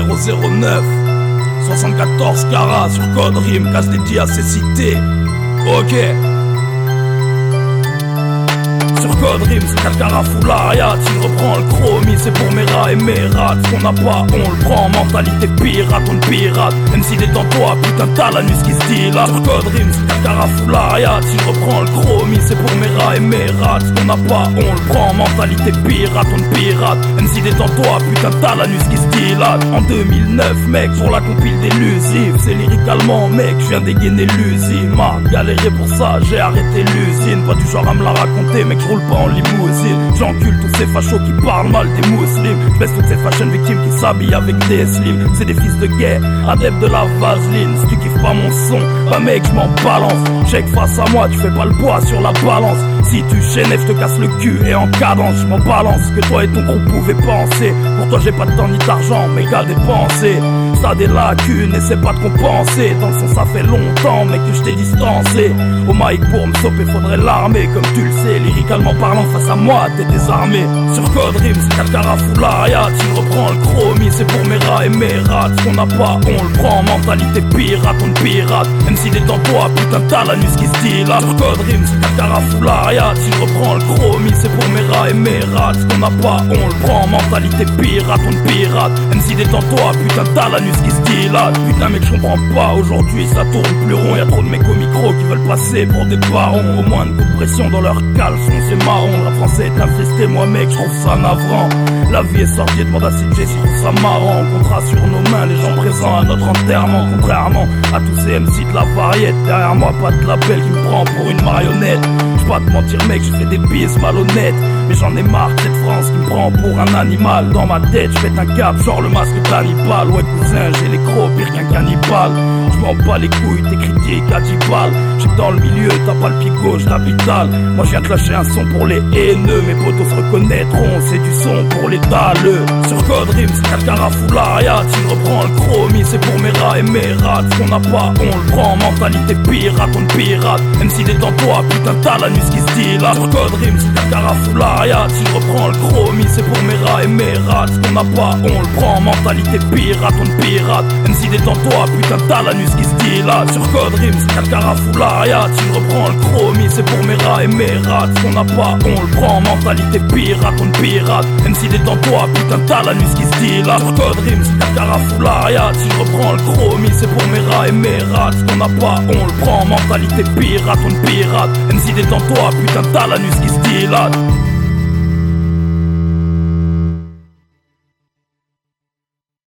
009 74 carats sur code rime, casse dédié à ces cités. Ok. Sur code rime, c'est 4 carats full Ariat. Il reprend le chromie, c'est pour mes rats et mes rats. Ce qu'on n'a pas, on le prend. Mentalité pirate, on pirate. MC détends-toi, putain t'as la nuit qui se dit là. Sur code rime, c'est 4 carats full Ariat. Il reprend le chromie, c'est pour mes rats et mes rats. Ce qu'on n'a pas, on le prend. Mentalité pirate, on pirate. MC détends-toi, putain t'as la nuit qui se dit là. En 2009, mec, sur la compile d'élusif. C'est lyricalement, mec, je viens dégainer l'usine. M'a galéré pour ça, j'ai arrêté l'usine. Pas du genre à me la raconter, mec, je roule pas en limousine. J'encule tous ces fachos qui parlent mal des musulmans. Je baisse toutes ces fashion victimes qui s'habillent avec des slims. C'est des fils de guerre, adeptes de la vaseline. Si tu kiffes pas mon son, bah mec je m'en balance. Check face à moi, tu fais pas le poids sur la balance. Si tu chaînes, je te casse le cul et en cadence je m'en balance. Que toi et ton groupe pouvaient penser. Pour toi j'ai pas de temps ni d'argent, mais qu'à dépenser. Ça a des lacunes, essaie pas de compenser. Dans le son ça fait longtemps mec que je t'ai distancé. Au mic pour me stopper faudrait l'armer. Comme tu le sais, lyricalement parlant face à moi t'es désarmé. Sur code rime c'est 4 carats full Ariat. Il reprend le chromie, c'est pour mes rats et mes rats. Ce qu'on n'a pas on le prend. Mentalité pirate, on pirate. MC détends-toi, putain t'as la nuit qui se dit là. Sur code rime c'est 4 carats full Ariat. Il reprend le chromie, c'est pour mes rats et mes rats. Ce qu'on n'a pas on le prend. Mentalité pirate, on pirate. MC détends-toi, putain t'as la nuit qui se dit là. Putain mec je comprends pas, aujourd'hui ça tourne plus rond. Y'a trop de mecs au micro qui veulent passer pour des barons. Au moins de coup de pression dans leur caleçon c'est marron. Le rap français est infesté, moi mec je trouve ça navrant. La vie est sortie, demande à CJ si je trouve ça marrant. Contrat sur nos mains, les gens présents à notre enterrement. Contrairement à tous ces MC de la variette. Derrière moi pas de label qui me prend pour une marionnette. J'vais pas te mentir mec, je fais des bises malhonnêtes. Mais j'en ai marre de cette France qui me prend pour un animal. Dans ma tête j'pète un cap, genre le masque cannibale. Ouais cousin, j'ai les crocs pire qu'un cannibale. J'm'en bats les couilles, t'es critiques à 10 balles. J'sais que dans le milieu t'as pas le pied gauche d'habital. Moi je viens te lâcher un son pour les haineux. Mes potos se reconnaîtront, c'est du son pour les daleux. Sur code rime c'est 4 carats full Ariat. Il reprend le chromie, c'est pour mes rats et mes rats. Ce qu'on n'a pas on le prend. Mentalité pirate, on pirate. MC détends-toi, putain t'as la nuit qui se dit là. Sur code rime c'est 4 carats full Ariat. Il reprend le chromie, c'est pour mes rats et mes rats. Ce qu'on n'a pas on le prend. Mentalité pirate, on pirate. MC détends-toi, putain t'as la nuit qui se dit là. Sur code rime c'est 4 carats full Ariat. Il reprend le chromie, c'est pour mes rats et mes rats. Ce qu'on n'a pas on le prend. Mentalité pirate, on pirate. MC détends-toi, putain t'as la nuit qui se dit là. Sur code rime c'est 4 carats full Ariat. Il reprend le chromie, c'est pour mes rats et mes rats. Ce qu'on n'a pas on le prend. Mentalité pirate, on pirate. MC détends-toi, putain t'as la nuit qui se dit là.